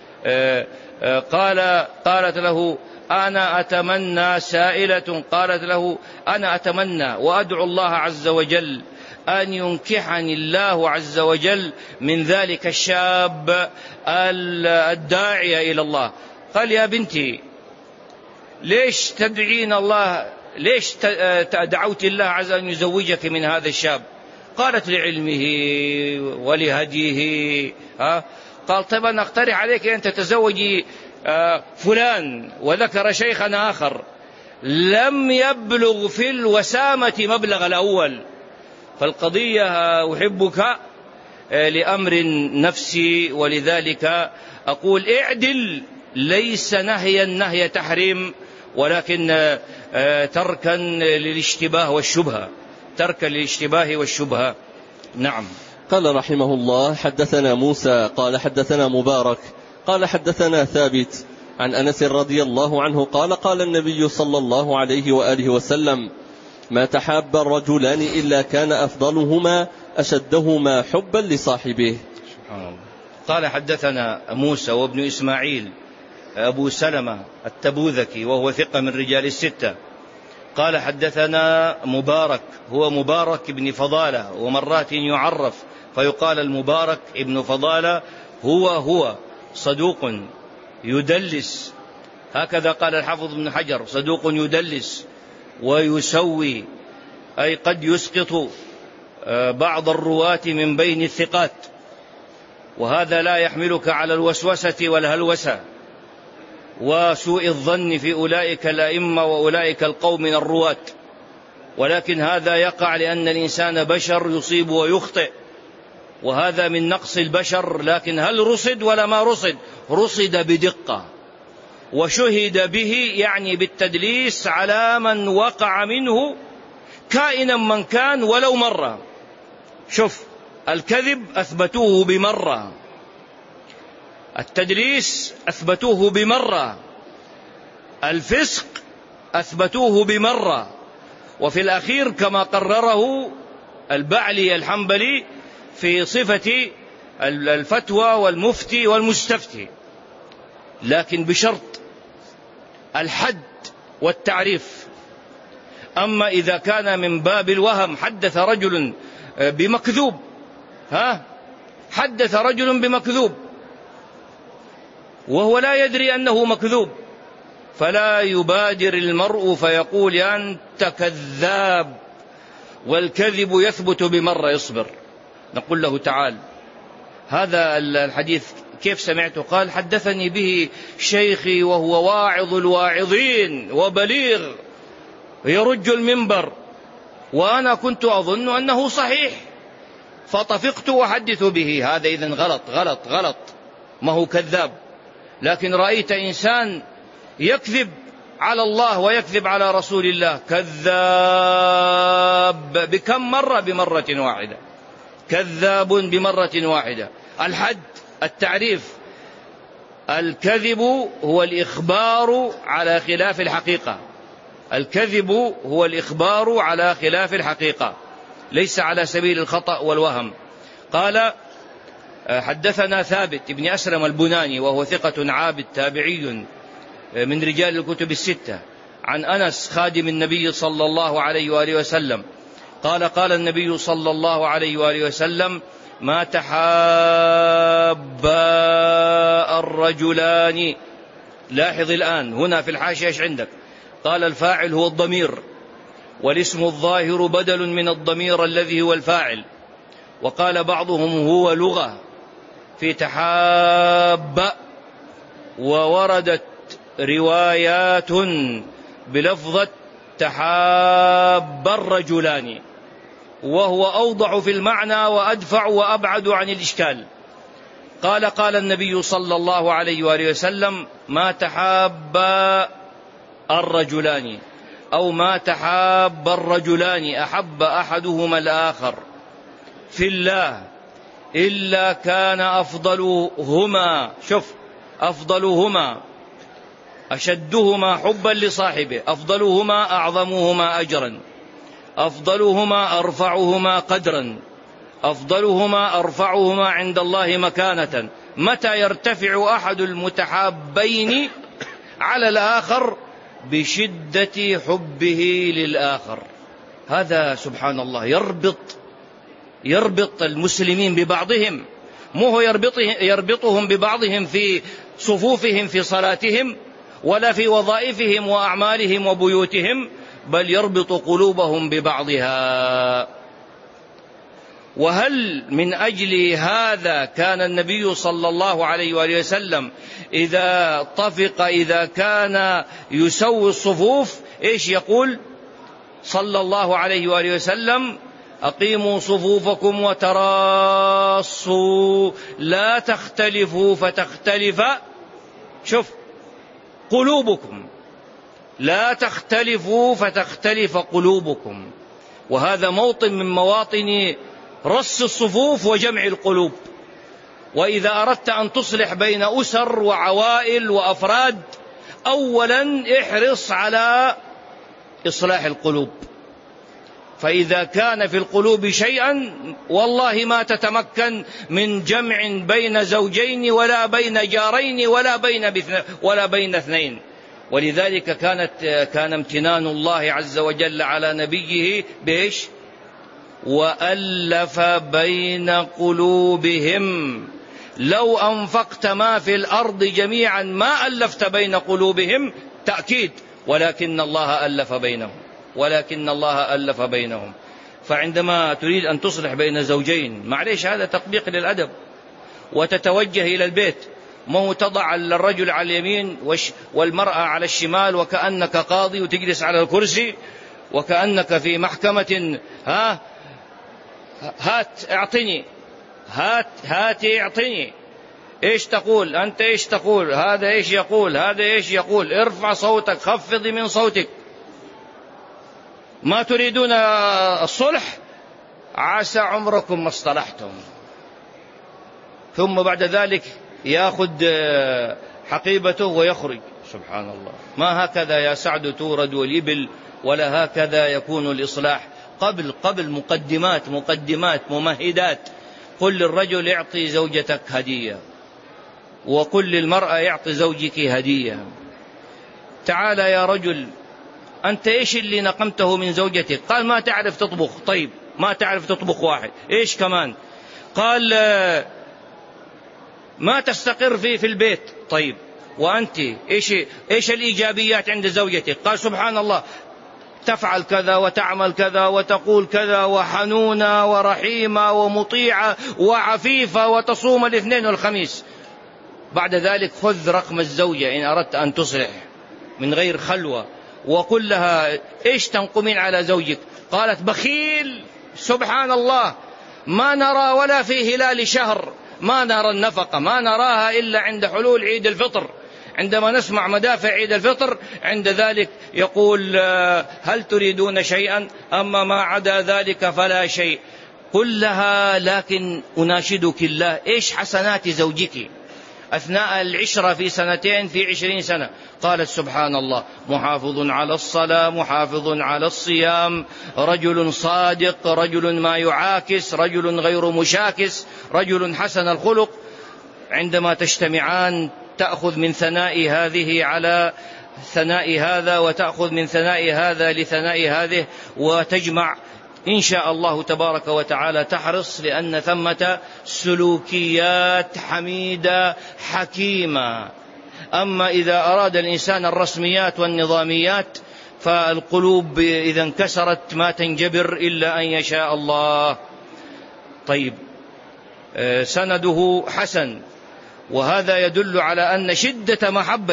قالت له أنا أتمنى، سائلة قالت له أنا أتمنى وأدعو الله عز وجل أن ينكحني الله عز وجل من ذلك الشاب الداعية إلى الله. قال يا بنتي ليش تدعين الله، ليش دعوت الله عز أن يزوجك من هذا الشاب؟ قالت لعلمه ولهديه. قال طيب أنا أقترح عليك أن تتزوجي فلان، وذكر شيخا آخر لم يبلغ في الوسامة مبلغ الأول. فالقضية أحبك لأمر نفسي، ولذلك أقول اعدل، ليس نهيا نهي تحريم، ولكن تركا للاشتباه والشبهة، تركا للاشتباه والشبهة. نعم. قال رحمه الله: حدثنا موسى قال حدثنا مبارك قال حدثنا ثابت عن أنس رضي الله عنه قال: قال النبي صلى الله عليه وآله وسلم: ما تحاب الرجلان إلا كان أفضلهما أشدهما حبا لصاحبه. سبحان الله. قال حدثنا موسى وابن إسماعيل أبو سلمة التبوذكي وهو ثقة من رجال الستة. قال حدثنا مبارك، هو مبارك ابن فضالة، ومرات يعرف فيقال المبارك ابن فضالة، هو صدوق يدلس، هكذا قال الحافظ ابن حجر: صدوق يدلس ويسوي، أي قد يسقط بعض الرواة من بين الثقات، وهذا لا يحملك على الوسوسة والهلوسة وسوء الظن في أولئك الأئمة وأولئك القوم من الرواة، ولكن هذا يقع لأن الإنسان بشر يصيب ويخطئ، وهذا من نقص البشر. لكن هل رصد ولا ما رصد؟ رصد بدقة، وشهد به يعني بالتدليس على من وقع منه كائنا من كان ولو مرة. شوف، الكذب أثبتوه بمرة، التدليس أثبتوه بمرة، الفسق أثبتوه بمرة، وفي الأخير كما قرره البعلي الحنبلي في صفة الفتوى والمفتي والمستفتي، لكن بشرط الحد والتعريف. أما إذا كان من باب الوهم، حدث رجل بمكذوب، حدث رجل بمكذوب وهو لا يدري أنه مكذوب، فلا يبادر المرء فيقول أنت كذاب، والكذب يثبت بمرة، اصبر. نقول له تعال، هذا الحديث كيف سمعته؟ قال حدثني به شيخي وهو واعظ الواعظين وبليغ يرج المنبر، وأنا كنت أظن أنه صحيح فطفقت وحدث به. هذا إذن غلط غلط غلط، ما هو كذاب. لكن رأيت إنسان يكذب على الله ويكذب على رسول الله، كذاب بكم مرة؟ بمرة واحدة، كذاب بمرة واحدة. الحد، التعريف: الكذب هو الإخبار على خلاف الحقيقة، الكذب هو الإخبار على خلاف الحقيقة، ليس على سبيل الخطأ والوهم. قال حدثنا ثابت ابن أسلم البناني وهو ثقة عابد تابعي من رجال الكتب الستة، عن أنس خادم النبي صلى الله عليه وآله وسلم قال: قال النبي صلى الله عليه وآله وسلم: ما تحابا الرجلان. لاحظ الآن هنا في الحاشية ايش عندك؟ قال الفاعل هو الضمير، والاسم الظاهر بدل من الضمير الذي هو الفاعل. وقال بعضهم هو لغة في تحاب، ووردت روايات بلفظة تحاب الرجلان، وهو أوضع في المعنى وأدفع وأبعد عن الإشكال. قال: قال النبي صلى الله عليه وآله وسلم: ما تحاب الرجلان، أو ما تحاب الرجلان أحب أحدهما الآخر في الله إلا كان أفضلهما، شوف، أفضلهما أشدهما حبا لصاحبه، أفضلهما أعظمهما أجرا، أفضلهما أرفعهما قدرا، أفضلهما أرفعهما عند الله مكانة. متى يرتفع أحد المتحابين على الآخر؟ بشدة حبه للآخر. هذا سبحان الله يربط المسلمين ببعضهم، مو هو يربطهم ببعضهم في صفوفهم في صلاتهم ولا في وظائفهم وأعمالهم وبيوتهم، بل يربط قلوبهم ببعضها. وهل من أجل هذا كان النبي صلى الله عليه وآله وسلم إذا كان يسوي الصفوف إيش يقول صلى الله عليه وآله وسلم؟ أقيموا صفوفكم وتراصوا لا تختلفوا فتختلف قلوبكم، لا تختلفوا فتختلف قلوبكم. وهذا موطن من مواطن رص الصفوف وجمع القلوب. وإذا أردت أن تصلح بين أسر وعوائل وأفراد، أولا احرص على إصلاح القلوب، فإذا كان في القلوب شيئا والله ما تتمكن من جمع بين زوجين ولا بين جارين ولا بين اثنين. ولذلك كان امتنان الله عز وجل على نبيه بإيش؟ وألف بين قلوبهم. لو أنفقت ما في الأرض جميعا ما ألفت بين قلوبهم، تأكيد، ولكن الله ألف بينهم. فعندما تريد أن تصلح بين زوجين، معليش هذا تطبيق للأدب، وتتوجه إلى البيت، ما هو تضع الرجل على اليمين والمرأة على الشمال وكأنك قاضي وتجلس على الكرسي وكأنك في محكمة. هات اعطني، هات اعطني. ايش تقول أنت؟ ايش تقول؟ هذا ايش يقول؟ هذا ايش يقول؟ ارفع صوتك، خفض من صوتك. ما تريدون الصلح؟ عسى عمركم ما اصطلحتم. ثم بعد ذلك يأخذ حقيبته ويخرج. سبحان الله، ما هكذا يا سعد تورد والإبل، ولا هكذا يكون الإصلاح. قبل مقدمات ممهدات. قل للرجل اعطي زوجتك هدية، وقل للمرأة اعطي زوجك هدية. تعال يا رجل، أنت إيش اللي نقمته من زوجتك؟ قال ما تعرف تطبخ. طيب ما تعرف تطبخ واحد، إيش كمان؟ قال ما تستقر في البيت. طيب وأنت إيش الإيجابيات عند زوجتك؟ قال سبحان الله، تفعل كذا وتعمل كذا وتقول كذا، وحنونة ورحيمة ومطيعة وعفيفة، وتصوم الاثنين والخميس. بعد ذلك خذ رقم الزوجة إن أردت أن تصلح من غير خلوة، وقل لها إيش تنقمين على زوجك؟ قالت بخيل. سبحان الله، ما نرى ولا في هلال شهر، ما نرى النفقة، ما نراها إلا عند حلول عيد الفطر، عندما نسمع مدافع عيد الفطر، عند ذلك يقول هل تريدون شيئا؟ أما ما عدا ذلك فلا شيء. قل لها لكن أناشدك الله، إيش حسنات زوجك أثناء العشرة في سنتين في 20 سنة؟ قالت سبحان الله، محافظ على الصلاة، محافظ على الصيام، رجل صادق، رجل ما يعاكس، رجل غير مشاكس، رجل حسن الخلق. عندما تجتمعان تأخذ من ثناء هذه على ثناء هذا، وتأخذ من ثناء هذا لثناء هذه، وتجمع إن شاء الله تبارك وتعالى. تحرص لأن ثمة سلوكيات حميدة حكيمة. أما إذا أراد الإنسان الرسميات والنظاميات، فالقلوب إذا انكسرت ما تنجبر إلا أن يشاء الله. طيب، سنده حسن، وهذا يدل على أن شدة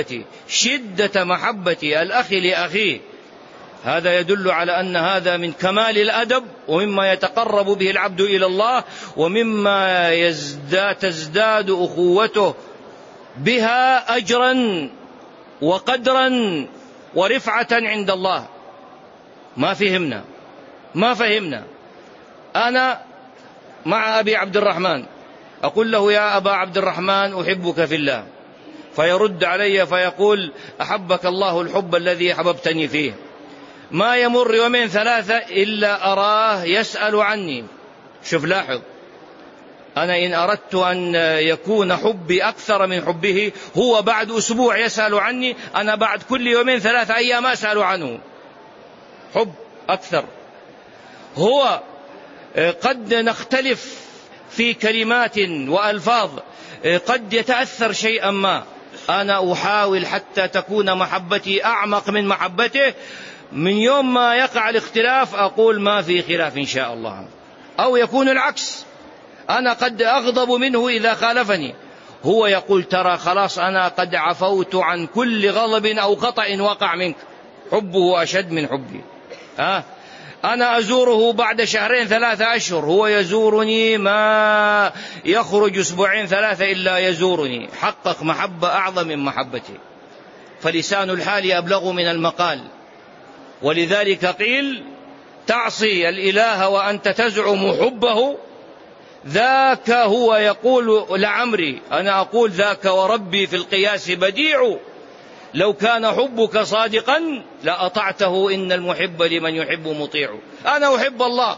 محبة الأخ لأخيه، هذا يدل على أن هذا من كمال الأدب، ومما يتقرب به العبد إلى الله، ومما تزداد أخوته بها أجرا وقدرا ورفعة عند الله. ما فهمنا. أنا مع أبي عبد الرحمن أقول له يا أبا عبد الرحمن أحبك في الله، فيرد علي فيقول أحبك الله الحب الذي أحببتني فيه. ما يمر يومين ثلاثة إلا أراه يسأل عني. شوف، لاحظ، أنا إن أردت أن يكون حبي أكثر من حبه، هو بعد أسبوع يسأل عني، أنا بعد كل يومين 3 أيام أسأل عنه. حب أكثر. هو قد نختلف في كلمات وألفاظ، قد يتأثر شيئا ما، أنا أحاول حتى تكون محبتي أعمق من محبته. من يوم ما يقع الاختلاف أقول ما في خلاف إن شاء الله، أو يكون العكس، أنا قد أغضب منه إذا خالفني، هو يقول ترى خلاص أنا قد عفوت عن كل غضب أو خطأ وقع منك، حبه أشد من حبي. أنا أزوره بعد 2-3 أشهر، هو يزورني ما يخرج 2-3 إلا يزورني، حقق محبة أعظم من محبتي. فلسان الحال أبلغ من المقال، ولذلك قيل تعصي الإله وأنت تزعم حبه، ذاك هو يقول لعمري، أنا أقول ذاك وربي في القياس بديع، لو كان حبك صادقا لأطعته، إن المحب لمن يحب مطيع. أنا أحب الله،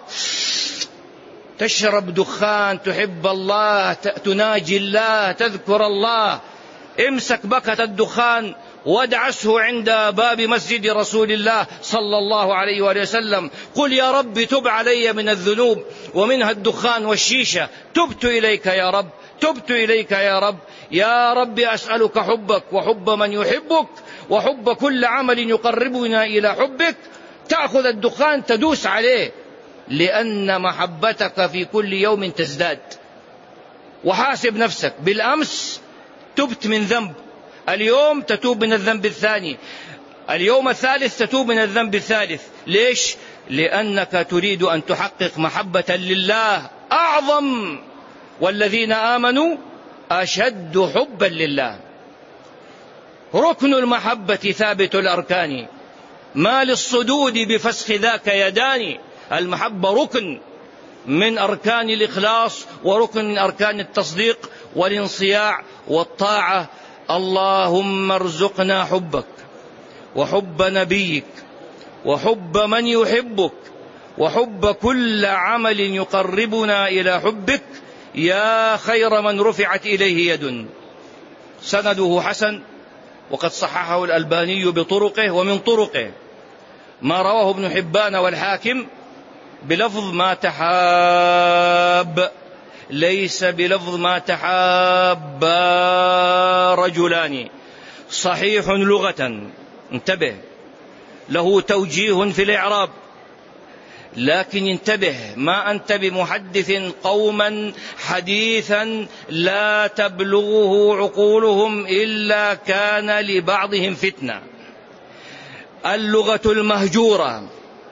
تشرب دخان، تحب الله، تناجي الله، تذكر الله، امسك بكة الدخان وادعسه عند باب مسجد رسول الله صلى الله عليه وآله وسلم، قل يا رب تب علي من الذنوب ومنها الدخان والشيشة، تبت إليك يا رب، تبت إليك يا رب، يا رب أسألك حبك وحب من يحبك وحب كل عمل يقربنا إلى حبك. تأخذ الدخان تدوس عليه، لأن محبتك في كل يوم تزداد. وحاسب نفسك، بالأمس تبت من ذنب، اليوم تتوب من الذنب الثاني، اليوم الثالث تتوب من الذنب الثالث. ليش؟ لأنك تريد أن تحقق محبة لله أعظم، والذين آمنوا أشد حبا لله. ركن المحبة ثابت الأركان، ما للصدود بفسخ ذاك يدان. المحبة ركن من أركان الإخلاص، وركن من أركان التصديق والانصياع والطاعة. اللهم ارزقنا حبك وحب نبيك وحب من يحبك وحب كل عمل يقربنا إلى حبك، يا خير من رفعت إليه يد. سنده حسن، وقد صححه الألباني بطرقه، ومن طرقه ما رواه ابن حبان والحاكم بلفظ ما تحاب، ليس بلفظ ما تحاب رجلان. صحيح لغة، انتبه، له توجيه في الإعراب، لكن انتبه، ما أنت بمحدث قوما حديثا لا تبلغه عقولهم إلا كان لبعضهم فتنة. اللغة المهجورة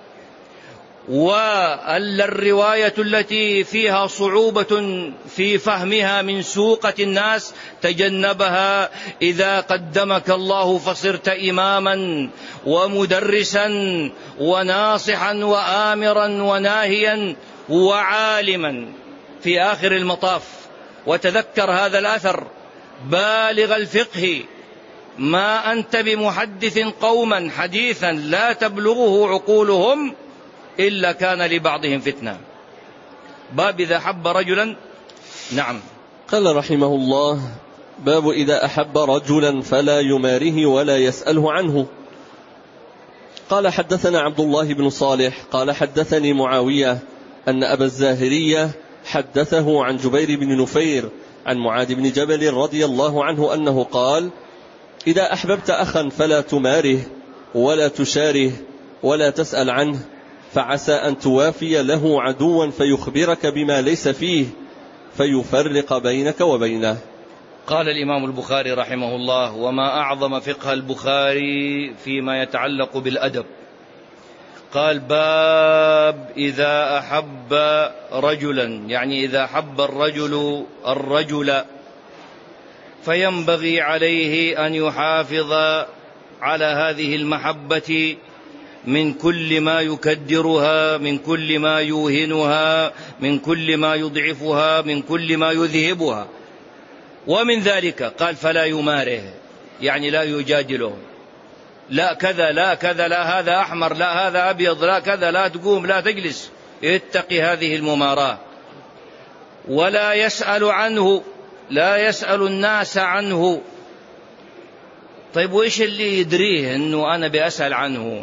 والرواية التي فيها صعوبة في فهمها من سوقة الناس تجنبها. إذا قدمك الله فصرت إماما ومدرسا وناصحا وآمرا وناهيا وعالما في آخر المطاف. وتذكر هذا الأثر بالغ الفقه، ما أنت بمحدث قوما حديثا لا تبلغه عقولهم إلا كان لبعضهم فتنة. باب إذا أحب رجلا. نعم. قال رحمه الله: باب إذا أحب رجلا فلا يماره ولا يسأله عنه. قال: حدثنا عبد الله بن صالح قال: حدثني معاوية أن أبا الزاهرية حدثه عن جبير بن نفير عن معاذ بن جبل رضي الله عنه أنه قال: إذا أحببت أخا فلا تماره ولا تشاره ولا تسأل عنه، فعسى أن توافي له عدوا فيخبرك بما ليس فيه فيفرق بينك وبينه. قال الإمام البخاري رحمه الله: وما أعظم فقه البخاري فيما يتعلق بالأدب. قال: باب إذا أحب رجلا، يعني إذا أحب الرجل فينبغي عليه أن يحافظ على هذه المحبة من كل ما يكدرها، من كل ما يوهنها، من كل ما يضعفها، من كل ما يذهبها. ومن ذلك قال: فلا يماره، يعني لا يجادله، لا كذا لا كذا، لا هذا أحمر لا هذا أبيض، لا كذا، لا تقوم لا تجلس، اتقي هذه المماراة. ولا يسأل عنه، لا يسأل الناس عنه. طيب وإيش اللي يدريه أنه أنا بأسأل عنه؟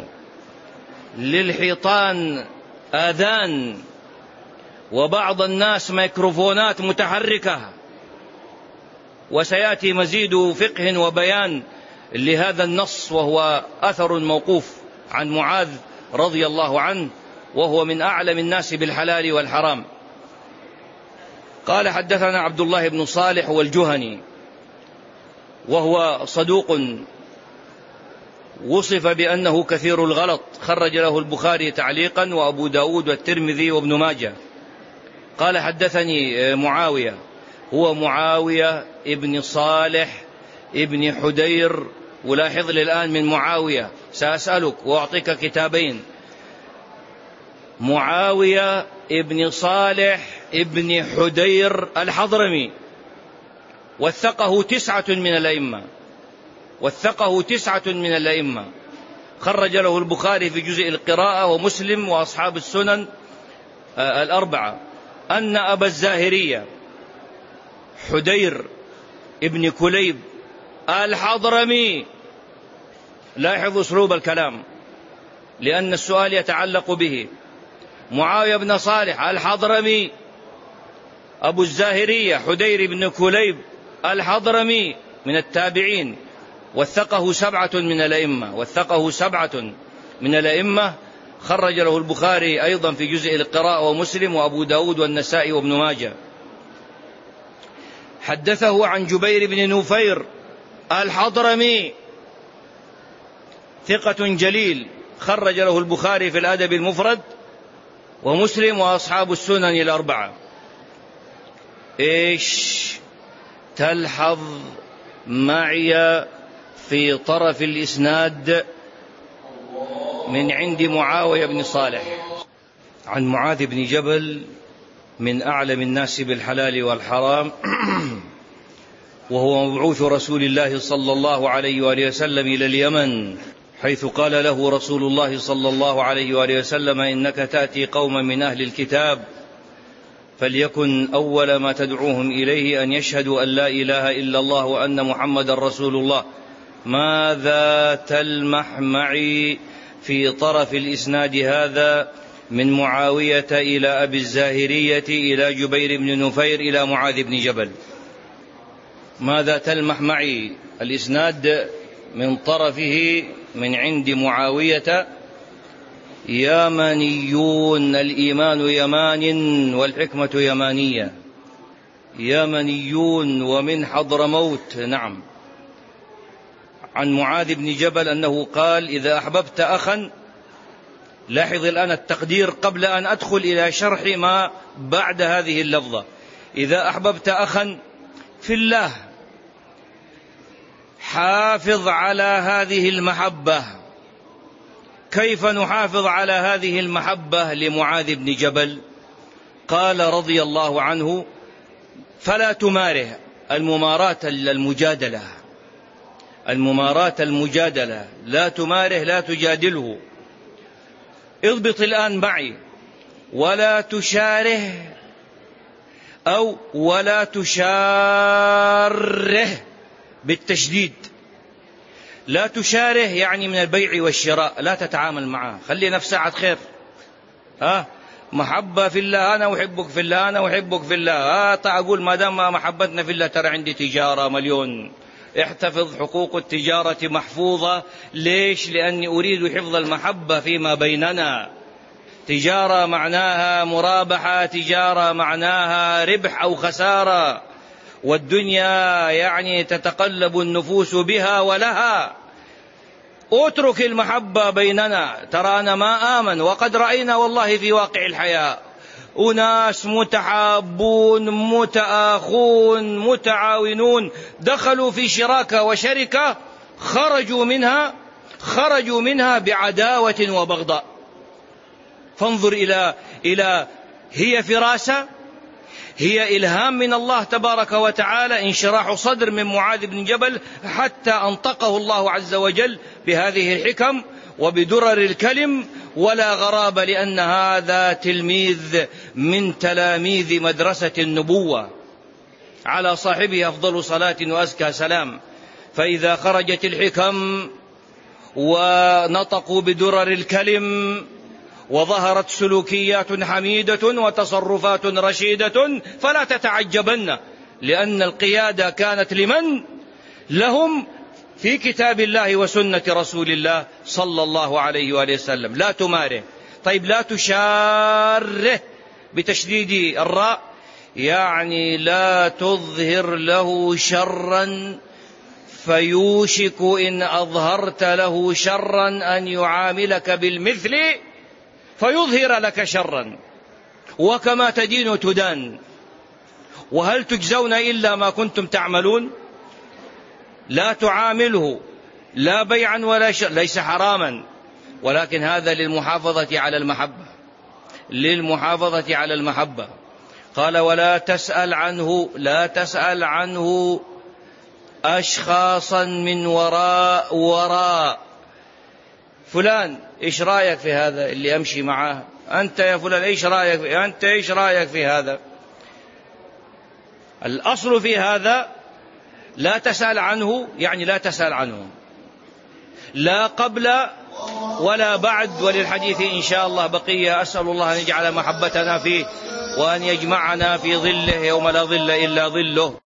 للحيطان آذان، وبعض الناس ميكروفونات متحركة، وسيأتي مزيد فقه وبيان لهذا النص، وهو أثر موقوف عن معاذ رضي الله عنه، وهو من أعلم الناس بالحلال والحرام. قال: حدثنا عبد الله بن صالح والجهني، وهو صدوق وصف بأنه كثير الغلط، خرج له البخاري تعليقا وأبو داود والترمذي وابن ماجه. قال: حدثني معاوية، هو معاوية ابن صالح ابن حدير. ولاحظ لي الآن من معاوية، سأسألك وأعطيك كتابين: معاوية ابن صالح ابن حدير الحضرمي، وثقه 9 من الأئمة، خرج له البخاري في جزء القراءة ومسلم وأصحاب السنن الأربعة. أن أبا الزاهرية حدير ابن كليب الحضرمي، لاحظوا أسلوب الكلام لأن السؤال يتعلق به. معاوية بن صالح الحضرمي، أبو الزاهرية حدير بن كليب الحضرمي من التابعين، وثقه 7 من الأئمة، خرج له البخاري أيضا في جزء القراءة ومسلم وأبو داود والنسائي وابن ماجه. حدثه عن جبير بن نفير الحضرمي، ثقة جليل، خرج له البخاري في الأدب المفرد ومسلم وأصحاب السنن الأربعة. إيش تلحظ معي في طرف الإسناد من عند معاوية بن صالح عن معاذ بن جبل، من أعلم الناس بالحلال والحرام، وهو مبعوث رسول الله صلى الله عليه وآله وسلم إلى اليمن، حيث قال له رسول الله صلى الله عليه وآله وسلم: إنك تأتي قوما من أهل الكتاب، فليكن أول ما تدعوهم إليه أن يشهدوا أن لا إله إلا الله وأن محمد رسول الله. ماذا تلمح معي في طرف الإسناد هذا من معاوية إلى أبي الزاهرية إلى جبير بن نفير إلى معاذ بن جبل؟ ماذا تلمح معي الإسناد من طرفه من عند معاوية: يمنيون، الإيمان يمان والحكمة يمانية، يمنيون ومن حضرموت. نعم. عن معاذ بن جبل أنه قال: إذا أحببت أخا، لاحظ الآن التقدير قبل أن أدخل إلى شرح ما بعد هذه اللفظة: إذا أحببت أخا في الله حافظ على هذه المحبة. كيف نحافظ على هذه المحبة لمعاذ بن جبل؟ قال رضي الله عنه: فلا تماره، الممارات المجادلة، لا تماره، لا تجادله. اضبط الآن معي: ولا تشاره أو ولا تشاره بالتشديد. لا تشاره يعني من البيع والشراء، لا تتعامل معه، خلي نفس ساعة خير. محبة في الله، أنا أحبك في الله، أنا أحبك في الله. أقول ما دام محبتنا في الله، ترى عندي تجارة مليون، احتفظ، حقوق التجارة محفوظة. ليش؟ لأني أريد حفظ المحبة فيما بيننا. تجارة معناها مرابحة، تجارة معناها ربح أو خسارة، والدنيا يعني تتقلب النفوس بها ولها. اترك المحبة بيننا. ترى أنا ما آمن، وقد رأينا والله في واقع الحياة أناس متحابون متآخون متعاونون، دخلوا في شراكة وشركة، خرجوا منها بعداوة وبغضاء. فانظر إلى هي فراسة، هي إلهام من الله تبارك وتعالى، انشراح صدر من معاذ بن جبل، حتى أنطقه الله عز وجل بهذه الحكم وبدرر الكلم. ولا غرابة، لأن هذا تلميذ من تلاميذ مدرسة النبوة، على صاحبه أفضل صلاة وأزكى سلام. فإذا خرجت الحكم ونطقوا بدرر الكلم وظهرت سلوكيات حميدة وتصرفات رشيدة، فلا تتعجبن لأن القيادة كانت لمن؟ لهم في كتاب الله وسنة رسول الله صلى الله عليه وآله وسلم. لا تماره. طيب لا تشاره بتشديد الراء، يعني لا تظهر له شرا فيوشك إن أظهرت له شرا أن يعاملك بالمثل فيظهر لك شرا، وكما تدين تدان، وهل تجزون إلا ما كنتم تعملون. لا تعامله لا بيعا ولا شر، ليس حراما، ولكن هذا للمحافظة على المحبة، للمحافظة على المحبة. قال ولا تسأل عنه، لا تسأل عنه أشخاصا من وراء فلان إيش رأيك في هذا اللي أمشي معاه، أنت يا فلان إيش رأيك أنت إيش رأيك في هذا. الأصل في هذا لا تسأل عنه، يعني لا تسأل عنه لا قبل ولا بعد. وللحديث إن شاء الله بقية. أسأل الله أن يجعل محبتنا فيه وأن يجمعنا في ظله يوم لا ظل إلا ظله.